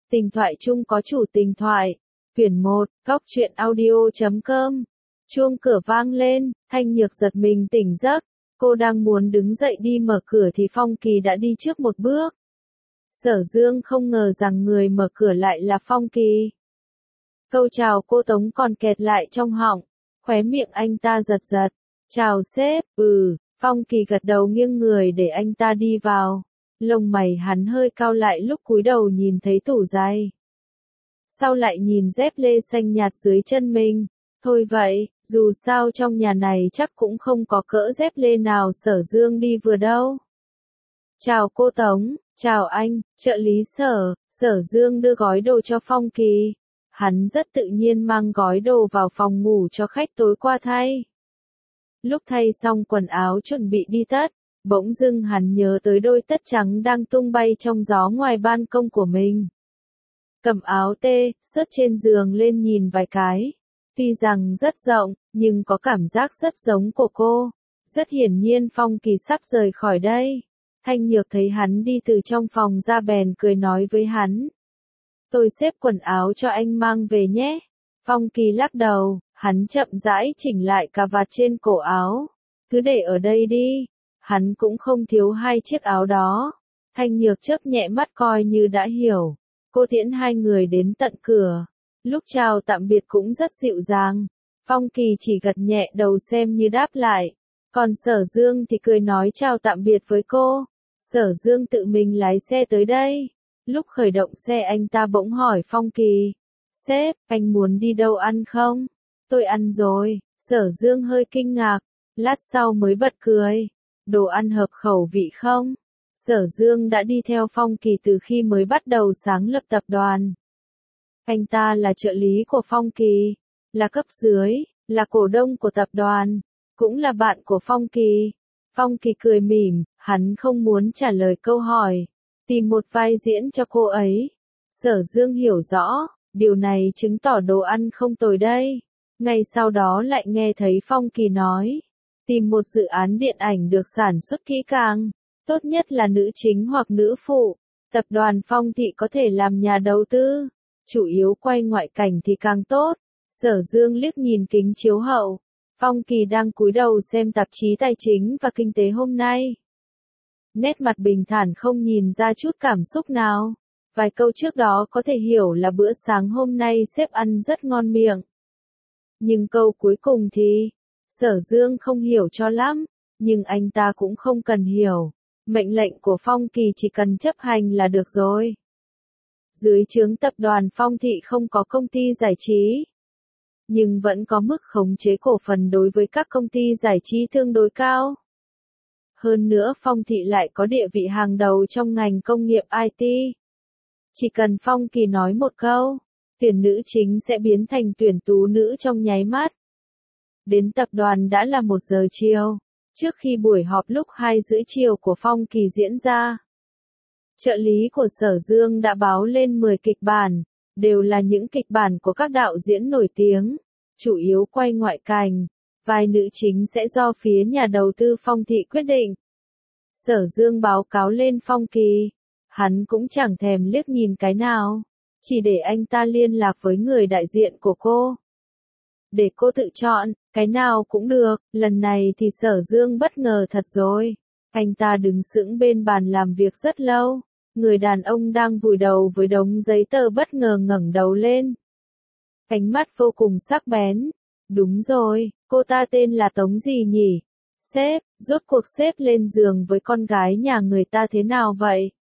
Tình thoại chung có chủ tình thoại. Quyển 1, Góc truyện audio.com. Chuông cửa vang lên, Thanh Nhược giật mình tỉnh giấc. Cô đang muốn đứng dậy đi mở cửa thì Phong Kỳ đã đi trước một bước. Sở Dương không ngờ rằng người mở cửa lại là Phong Kỳ. Câu chào cô Tống còn kẹt lại trong họng, khóe miệng anh ta giật giật. Chào sếp, Phong Kỳ gật đầu nghiêng người để anh ta đi vào. Lông mày hắn hơi cau lại lúc cúi đầu nhìn thấy tủ giày. Sau lại nhìn dép lê xanh nhạt dưới chân mình. Thôi vậy, dù sao trong nhà này chắc cũng không có cỡ dép lê nào Sở Dương đi vừa đâu. Chào cô Tống, chào anh, trợ lý Sở Dương đưa gói đồ cho Phong Kỳ. Hắn rất tự nhiên mang gói đồ vào phòng ngủ cho khách tối qua thay. Lúc thay xong quần áo chuẩn bị đi tất, bỗng dưng hắn nhớ tới đôi tất trắng đang tung bay trong gió ngoài ban công của mình. Cầm áo sớt trên giường lên nhìn vài cái. Tuy rằng rất rộng, nhưng có cảm giác rất giống của cô. Rất hiển nhiên Phong Kỳ sắp rời khỏi đây. Thanh Nhược thấy hắn đi từ trong phòng ra bèn cười nói với hắn. Tôi xếp quần áo cho anh mang về nhé. Phong Kỳ lắc đầu, hắn chậm rãi chỉnh lại cà vạt trên cổ áo. Cứ để ở đây đi. Hắn cũng không thiếu hai chiếc áo đó. Thanh Nhược chớp nhẹ mắt coi như đã hiểu. Cô tiễn hai người đến tận cửa. Lúc chào tạm biệt cũng rất dịu dàng. Phong Kỳ chỉ gật nhẹ đầu xem như đáp lại. Còn Sở Dương thì cười nói chào tạm biệt với cô. Sở Dương tự mình lái xe tới đây. Lúc khởi động xe anh ta bỗng hỏi Phong Kỳ. Sếp, anh muốn đi đâu ăn không? Tôi ăn rồi. Sở Dương hơi kinh ngạc. Lát sau mới bật cười. Đồ ăn hợp khẩu vị không? Sở Dương đã đi theo Phong Kỳ từ khi mới bắt đầu sáng lập tập đoàn. Anh ta là trợ lý của Phong Kỳ, là cấp dưới, là cổ đông của tập đoàn, cũng là bạn của Phong Kỳ. Phong Kỳ cười mỉm, hắn không muốn trả lời câu hỏi. Tìm một vai diễn cho cô ấy. Sở Dương hiểu rõ, điều này chứng tỏ đồ ăn không tồi đây. Ngay sau đó lại nghe thấy Phong Kỳ nói. Tìm một dự án điện ảnh được sản xuất kỹ càng. Tốt nhất là nữ chính hoặc nữ phụ. Tập đoàn Phong Thị có thể làm nhà đầu tư. Chủ yếu quay ngoại cảnh thì càng tốt. Sở Dương liếc nhìn kính chiếu hậu. Phong Kỳ đang cúi đầu xem tạp chí tài chính và kinh tế hôm nay. Nét mặt bình thản không nhìn ra chút cảm xúc nào. Vài câu trước đó có thể hiểu là bữa sáng hôm nay sếp ăn rất ngon miệng. Nhưng câu cuối cùng thì, Sở Dương không hiểu cho lắm, nhưng anh ta cũng không cần hiểu. Mệnh lệnh của Phong Kỳ chỉ cần chấp hành là được rồi. Dưới trướng tập đoàn Phong Thị không có công ty giải trí, nhưng vẫn có mức khống chế cổ phần đối với các công ty giải trí tương đối cao. Hơn nữa Phong Thị lại có địa vị hàng đầu trong ngành công nghiệp IT. Chỉ cần Phong Kỳ nói một câu, tuyển nữ chính sẽ biến thành tuyển tú nữ trong nháy mắt. Đến tập đoàn đã là 1 giờ chiều, trước khi buổi họp lúc 2 rưỡi chiều của Phong Kỳ diễn ra. Trợ lý của Sở Dương đã báo lên 10 kịch bản, đều là những kịch bản của các đạo diễn nổi tiếng, chủ yếu quay ngoại cảnh, vai nữ chính sẽ do phía nhà đầu tư Phong Thị quyết định. Sở Dương báo cáo lên Phong Kỳ, hắn cũng chẳng thèm liếc nhìn cái nào, chỉ để anh ta liên lạc với người đại diện của cô. Để cô tự chọn, cái nào cũng được, lần này thì Sở Dương bất ngờ thật rồi. Anh ta đứng sững bên bàn làm việc rất lâu. Người đàn ông đang vùi đầu với đống giấy tờ bất ngờ ngẩng đầu lên. Ánh mắt vô cùng sắc bén. Đúng rồi, cô ta tên là Tống gì nhỉ? Sếp, rốt cuộc sếp lên giường với con gái nhà người ta thế nào vậy?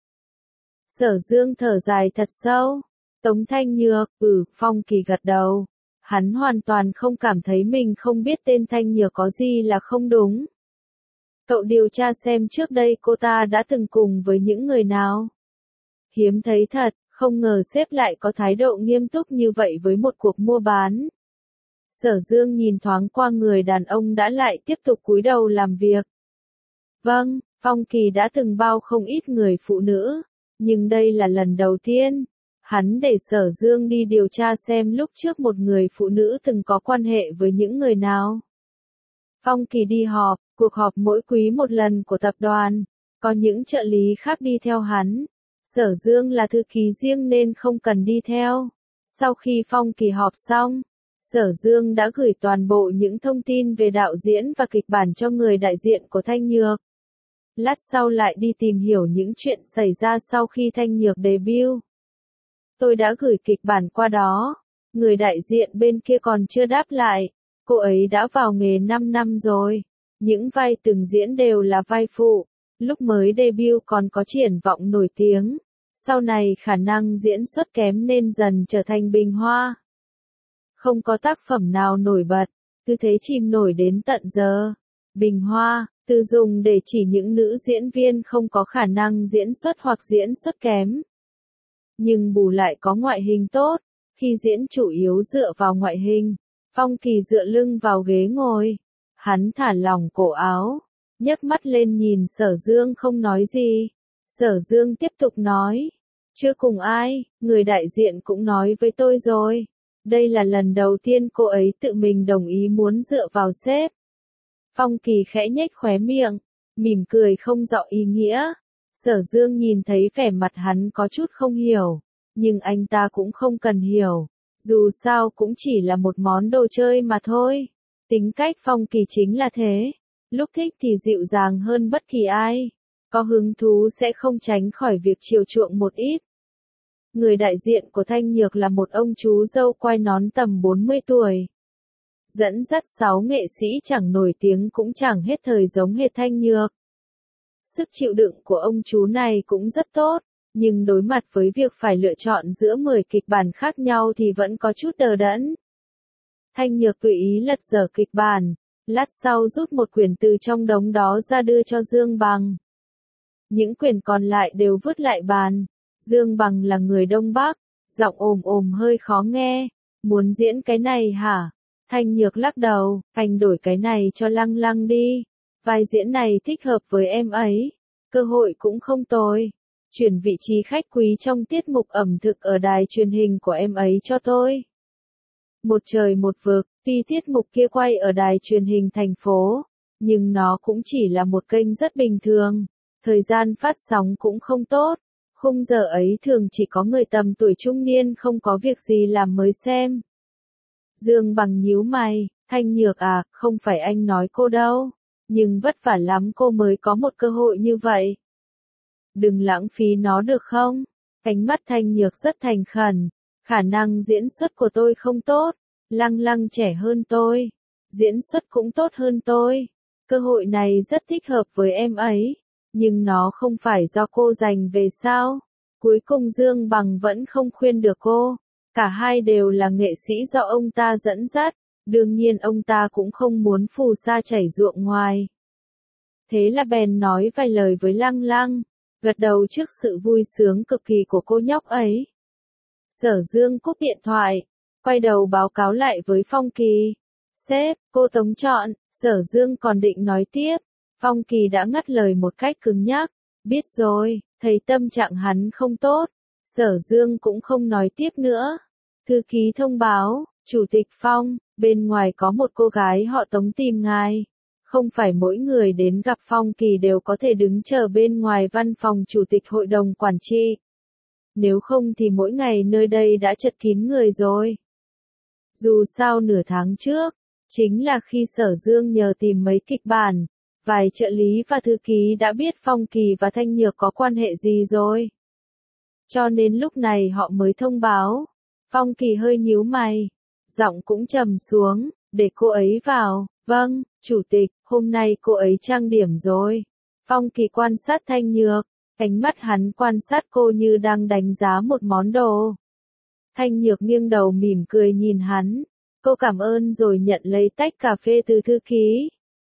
Sở Dương thở dài thật sâu. Tống Thanh Nhược, Phong Kỳ gật đầu. Hắn hoàn toàn không cảm thấy mình không biết tên Thanh Nhược có gì là không đúng. Cậu điều tra xem trước đây cô ta đã từng cùng với những người nào. Hiếm thấy thật, không ngờ sếp lại có thái độ nghiêm túc như vậy với một cuộc mua bán. Sở Dương nhìn thoáng qua người đàn ông đã lại tiếp tục cúi đầu làm việc. Vâng, Phong Kỳ đã từng bao không ít người phụ nữ, nhưng đây là lần đầu tiên. Hắn để Sở Dương đi điều tra xem lúc trước một người phụ nữ từng có quan hệ với những người nào. Phong Kỳ đi họp, cuộc họp mỗi quý một lần của tập đoàn, có những trợ lý khác đi theo hắn. Sở Dương là thư ký riêng nên không cần đi theo. Sau khi Phong Kỳ họp xong, Sở Dương đã gửi toàn bộ những thông tin về đạo diễn và kịch bản cho người đại diện của Thanh Nhược. Lát sau lại đi tìm hiểu những chuyện xảy ra sau khi Thanh Nhược debut. Tôi đã gửi kịch bản qua đó. Người đại diện bên kia còn chưa đáp lại. Cô ấy đã vào nghề 5 năm rồi. Những vai từng diễn đều là vai phụ. Lúc mới debut còn có triển vọng nổi tiếng. Sau này khả năng diễn xuất kém nên dần trở thành bình hoa. Không có tác phẩm nào nổi bật. Cứ thế chìm nổi đến tận giờ. Bình hoa, từ dùng để chỉ những nữ diễn viên không có khả năng diễn xuất hoặc diễn xuất kém. Nhưng bù lại có ngoại hình tốt. Khi diễn chủ yếu dựa vào ngoại hình, Phong Kỳ dựa lưng vào ghế ngồi. Hắn thả lỏng cổ áo, nhấc mắt lên nhìn Sở Dương không nói gì. Sở Dương tiếp tục nói, chưa cùng ai, người đại diện cũng nói với tôi rồi. Đây là lần đầu tiên cô ấy tự mình đồng ý muốn dựa vào sếp. Phong Kỳ khẽ nhếch khóe miệng, mỉm cười không rõ ý nghĩa. Sở Dương nhìn thấy vẻ mặt hắn có chút không hiểu. Nhưng anh ta cũng không cần hiểu. Dù sao cũng chỉ là một món đồ chơi mà thôi. Tính cách Phong Kỳ chính là thế. Lúc thích thì dịu dàng hơn bất kỳ ai. Có hứng thú sẽ không tránh khỏi việc chiều chuộng một ít. Người đại diện của Thanh Nhược là một ông chú râu quai nón tầm 40 tuổi. Dẫn dắt 6 nghệ sĩ chẳng nổi tiếng cũng chẳng hết thời giống hệt Thanh Nhược. Sức chịu đựng của ông chú này cũng rất tốt. Nhưng đối mặt với việc phải lựa chọn giữa 10 kịch bản khác nhau thì vẫn có chút đờ đẫn. Thanh Nhược tùy ý lật dở kịch bản, lát sau rút một quyển từ trong đống đó ra đưa cho Dương Bằng. Những quyển còn lại đều vứt lại bàn. Dương Bằng là người Đông Bắc, giọng ồm ồm hơi khó nghe. Muốn diễn cái này hả? Thanh Nhược lắc đầu, anh đổi cái này cho Lăng Lăng đi. Vai diễn này thích hợp với em ấy. Cơ hội cũng không tồi. Chuyển vị trí khách quý trong tiết mục ẩm thực ở đài truyền hình của em ấy cho tôi. Một trời một vực, tuy tiết mục kia quay ở đài truyền hình thành phố, nhưng nó cũng chỉ là một kênh rất bình thường. Thời gian phát sóng cũng không tốt. Khung giờ ấy thường chỉ có người tầm tuổi trung niên không có việc gì làm mới xem. Dương Bằng nhíu mày, Thanh Nhược à, không phải anh nói cô đâu. Nhưng vất vả lắm cô mới có một cơ hội như vậy. Đừng lãng phí nó được không? Ánh mắt Thanh Nhược rất thành khẩn. Khả năng diễn xuất của tôi không tốt. Lăng Lăng trẻ hơn tôi. Diễn xuất cũng tốt hơn tôi. Cơ hội này rất thích hợp với em ấy. Nhưng nó không phải do cô giành về sao? Cuối cùng Dương Bằng vẫn không khuyên được cô. Cả hai đều là nghệ sĩ do ông ta dẫn dắt. Đương nhiên ông ta cũng không muốn phù sa chảy ruộng ngoài. Thế là bèn nói vài lời với Lăng Lăng. Gật đầu trước sự vui sướng cực kỳ của cô nhóc ấy. Sở Dương cúp điện thoại, quay đầu báo cáo lại với Phong Kỳ. Sếp, cô tống chọn. Sở Dương còn định nói tiếp. Phong Kỳ đã ngắt lời một cách cứng nhắc. Biết rồi, thấy tâm trạng hắn không tốt. Sở Dương cũng không nói tiếp nữa. Thư ký thông báo, Chủ tịch Phong, bên ngoài có một cô gái họ Tống tìm ngài. Không phải mỗi người đến gặp Phong Kỳ đều có thể đứng chờ bên ngoài văn phòng Chủ tịch Hội đồng Quản trị. Nếu không thì mỗi ngày nơi đây đã chật kín người rồi. Dù sao nửa tháng trước, chính là khi Sở Dương nhờ tìm mấy kịch bản, vài trợ lý và thư ký đã biết Phong Kỳ và Thanh Nhược có quan hệ gì rồi. Cho nên lúc này họ mới thông báo. Phong Kỳ hơi nhíu mày, giọng cũng trầm xuống, để cô ấy vào. Vâng, Chủ tịch, hôm nay cô ấy trang điểm rồi. Phong Kỳ quan sát Thanh Nhược, ánh mắt hắn quan sát cô như đang đánh giá một món đồ. Thanh Nhược nghiêng đầu mỉm cười nhìn hắn. Cô cảm ơn rồi nhận lấy tách cà phê từ thư ký.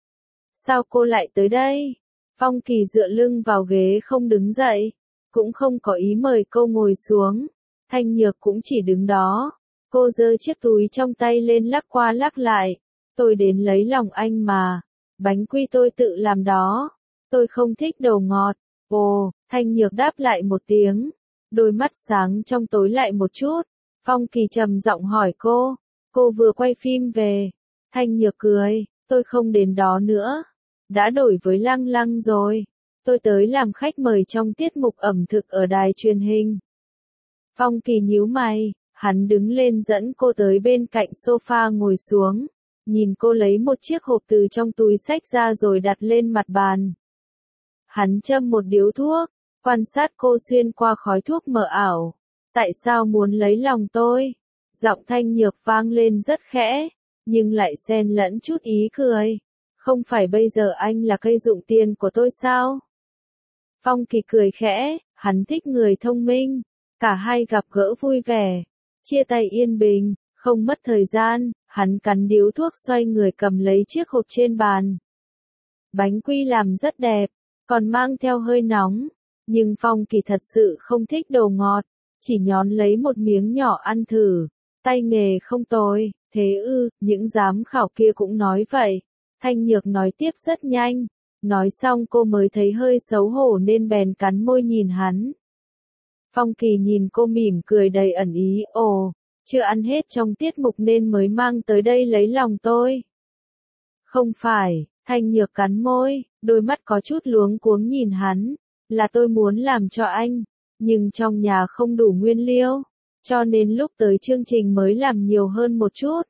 Sao cô lại tới đây? Phong Kỳ dựa lưng vào ghế không đứng dậy, cũng không có ý mời cô ngồi xuống. Thanh Nhược cũng chỉ đứng đó. Cô giơ chiếc túi trong tay lên lắc qua lắc lại. Tôi đến lấy lòng anh mà. Bánh quy tôi tự làm đó. Tôi không thích đồ ngọt. Ồ, Thanh Nhược đáp lại một tiếng. Đôi mắt sáng trong tối lại một chút. Phong Kỳ trầm giọng hỏi cô. Cô vừa quay phim về. Thanh Nhược cười. Tôi không đến đó nữa. Đã đổi với Lăng Lăng rồi. tôi tới làm khách mời trong tiết mục ẩm thực ở đài truyền hình. Phong Kỳ nhíu mày, hắn đứng lên dẫn cô tới bên cạnh sofa ngồi xuống, nhìn cô lấy một chiếc hộp từ trong túi xách ra rồi đặt lên mặt bàn. Hắn châm một điếu thuốc, quan sát cô xuyên qua khói thuốc mờ ảo. Tại sao muốn lấy lòng tôi? Giọng Thanh Nhược vang lên rất khẽ, nhưng lại xen lẫn chút ý cười. Không phải bây giờ anh là cây dụng tiền của tôi sao? Phong Kỳ cười khẽ, hắn thích người thông minh. Cả hai gặp gỡ vui vẻ, chia tay yên bình, không mất thời gian, hắn cắn điếu thuốc xoay người cầm lấy chiếc hộp trên bàn. Bánh quy làm rất đẹp, còn mang theo hơi nóng, nhưng Phong Kỳ thật sự không thích đồ ngọt, chỉ nhón lấy một miếng nhỏ ăn thử, tay nghề không tồi, thế ư, những giám khảo kia cũng nói vậy. Thanh Nhược nói tiếp rất nhanh, nói xong cô mới thấy hơi xấu hổ nên bèn cắn môi nhìn hắn. Phong Kỳ nhìn cô mỉm cười đầy ẩn ý, ồ, chưa ăn hết trong tiết mục nên mới mang tới đây lấy lòng tôi. Không phải, Thanh Nhược cắn môi, đôi mắt có chút luống cuống nhìn hắn, là tôi muốn làm cho anh, nhưng trong nhà không đủ nguyên liệu, cho nên lúc tới chương trình mới làm nhiều hơn một chút.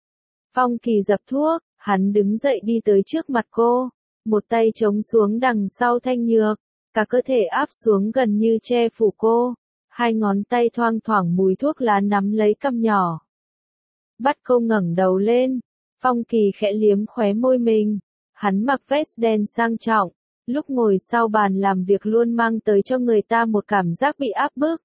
Phong Kỳ dập thuốc, hắn đứng dậy đi tới trước mặt cô, một tay chống xuống đằng sau Thanh Nhược, cả cơ thể áp xuống gần như che phủ cô, hai ngón tay thoang thoảng mùi thuốc lá nắm lấy cằm nhỏ. Bắt cô ngẩng đầu lên, Phong Kỳ khẽ liếm khóe môi mình, hắn mặc vest đen sang trọng, lúc ngồi sau bàn làm việc luôn mang tới cho người ta một cảm giác bị áp bức.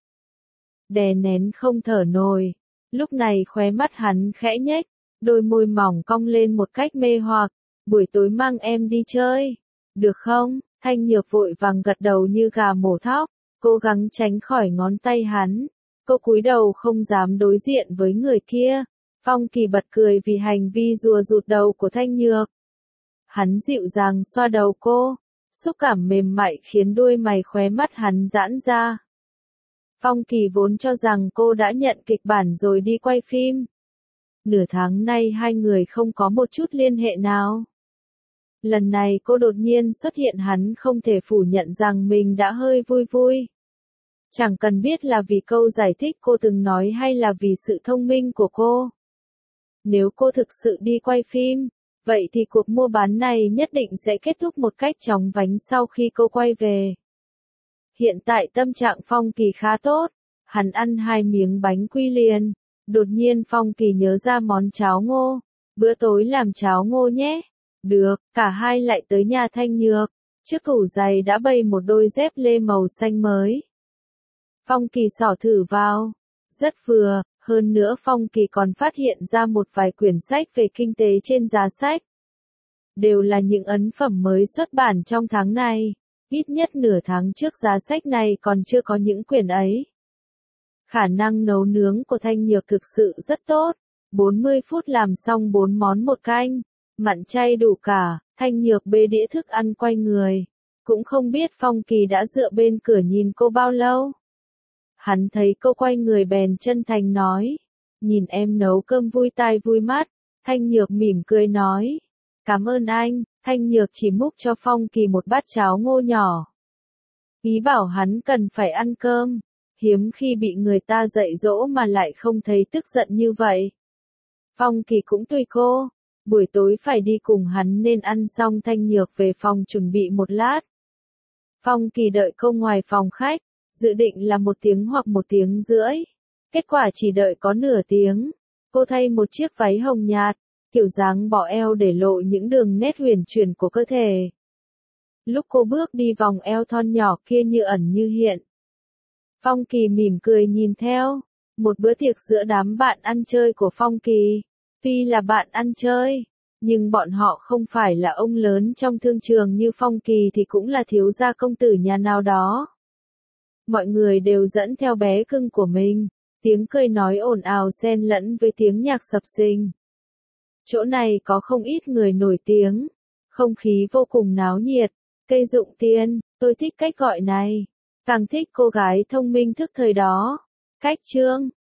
Đè nén không thở nổi, lúc này khóe mắt hắn khẽ nhếch, đôi môi mỏng cong lên một cách mê hoặc, buổi tối mang em đi chơi, được không? Thanh Nhược vội vàng gật đầu như gà mổ thóc, cố gắng tránh khỏi ngón tay hắn, cô cúi đầu không dám đối diện với người kia. Phong Kỳ bật cười vì hành vi rùa rụt đầu của Thanh Nhược. Hắn dịu dàng xoa đầu cô, xúc cảm mềm mại khiến đôi mày khóe mắt hắn giãn ra. Phong Kỳ vốn cho rằng cô đã nhận kịch bản rồi đi quay phim. Nửa tháng nay hai người không có một chút liên hệ nào. Lần này cô đột nhiên xuất hiện hắn không thể phủ nhận rằng mình đã hơi vui vui. Chẳng cần biết là vì câu giải thích cô từng nói hay là vì sự thông minh của cô. Nếu cô thực sự đi quay phim, vậy thì cuộc mua bán này nhất định sẽ kết thúc một cách chóng vánh sau khi cô quay về. Hiện tại tâm trạng Phong Kỳ khá tốt, hắn ăn 2 miếng bánh quy liền. Đột nhiên Phong Kỳ nhớ ra món cháo ngô, bữa tối làm cháo ngô nhé. Được, cả hai lại tới nhà Thanh Nhược, trước tủ giày đã bày một đôi dép lê màu xanh mới. Phong Kỳ xỏ thử vào, rất vừa, hơn nữa Phong Kỳ còn phát hiện ra một vài quyển sách về kinh tế trên giá sách. Đều là những ấn phẩm mới xuất bản trong tháng này, ít nhất nửa tháng trước giá sách này còn chưa có những quyển ấy. Khả năng nấu nướng của Thanh Nhược thực sự rất tốt, 40 phút làm xong 4 món một canh, mặn chay đủ cả. Thanh Nhược bê đĩa thức ăn quay người, cũng không biết Phong Kỳ đã dựa bên cửa nhìn cô bao lâu. Hắn thấy cô quay người bèn chân thành nói, nhìn em nấu cơm vui tai vui mắt. Thanh Nhược mỉm cười nói, cảm ơn anh. Thanh Nhược chỉ múc cho Phong Kỳ một bát cháo ngô nhỏ. Ý bảo hắn cần phải ăn cơm, hiếm khi bị người ta dạy dỗ mà lại không thấy tức giận như vậy. Phong Kỳ cũng tùy cô, buổi tối phải đi cùng hắn nên ăn xong Thanh Nhược về phòng chuẩn bị một lát. Phong Kỳ đợi cô ngoài phòng khách, dự định là 1 tiếng hoặc 1 tiếng rưỡi. Kết quả chỉ đợi có nửa tiếng. Cô thay một chiếc váy hồng nhạt, kiểu dáng bỏ eo để lộ những đường nét huyền chuyển của cơ thể. Lúc cô bước đi vòng eo thon nhỏ kia như ẩn như hiện. Phong Kỳ mỉm cười nhìn theo. Một bữa tiệc giữa đám bạn ăn chơi của Phong Kỳ. Tuy là bạn ăn chơi, nhưng bọn họ không phải là ông lớn trong thương trường như Phong Kỳ thì cũng là thiếu gia công tử nhà nào đó. Mọi người đều dẫn theo bé cưng của mình, tiếng cười nói ồn ào xen lẫn với tiếng nhạc sập sình. Chỗ này có không ít người nổi tiếng, không khí vô cùng náo nhiệt. Cây dụng tiền, tôi thích cách gọi này, càng thích cô gái thông minh thức thời đó. Cách trương,